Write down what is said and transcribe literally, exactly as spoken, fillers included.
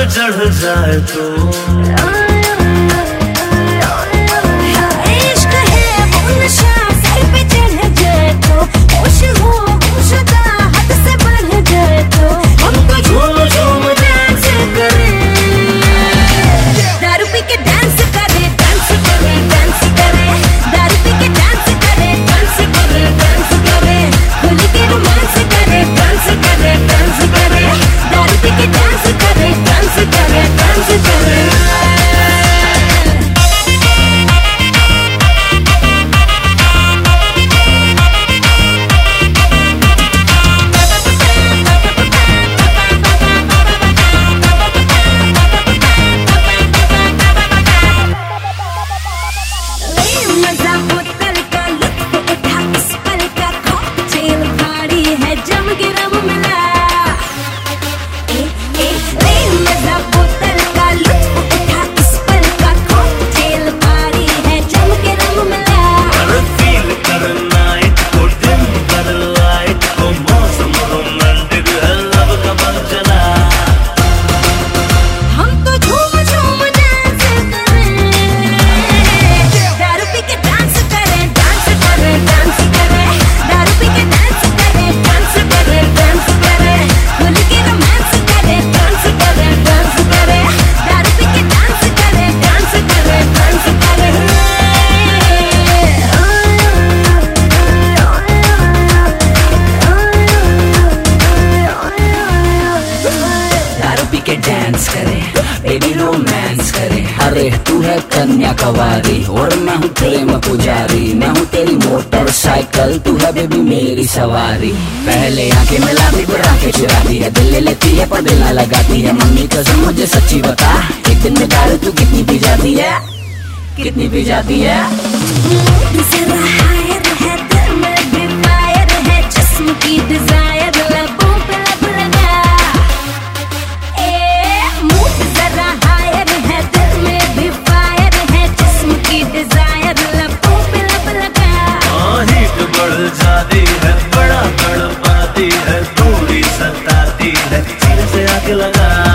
चढ़ जाए तो इश्क है वो नशा सर पे चढ़ जाए तो, होश हो होशदा हद से बढ़ जाए तो, हमको झूम झूम डांस करे, दारू पी के डांस करे, डांस करे, डांस करे, दारू पी के डांस करे, डांस करे, डांस करे, खुल के रोमांस करे, डांस करे, डांस करे, दारू पी के डांस करे, डांस करे, डांस करे। के डांस करे, बेबी रोमांस करे। अरे तू है कन्या कवारी और मैं हूँ प्रेम पुजारी, मैं हूँ तेरी मोटरसाइकिल, तू है बेबी मेरी सवारी। पहले आंखें मिलाती फिर आंखें चुराती है, दिल ले लेती है पर दिल ना लगाती है। मम्मी कसम मुझे सच्ची बता, एक दिन में दारू तू कितनी पी जाती है, कितनी पी जाती है? जरा हायर है दिल में भी फायर है, जिस्म की डिजायर लबों पे लब लगा, ए मूड जरा हायर है दिल में भी फायर है, जिस्म की डिजायर लबों पे लब लगा। हीट बढ़ जाती है, बड़ा तड़पाती है, थोड़ी सताती है, सीने से आके लगा।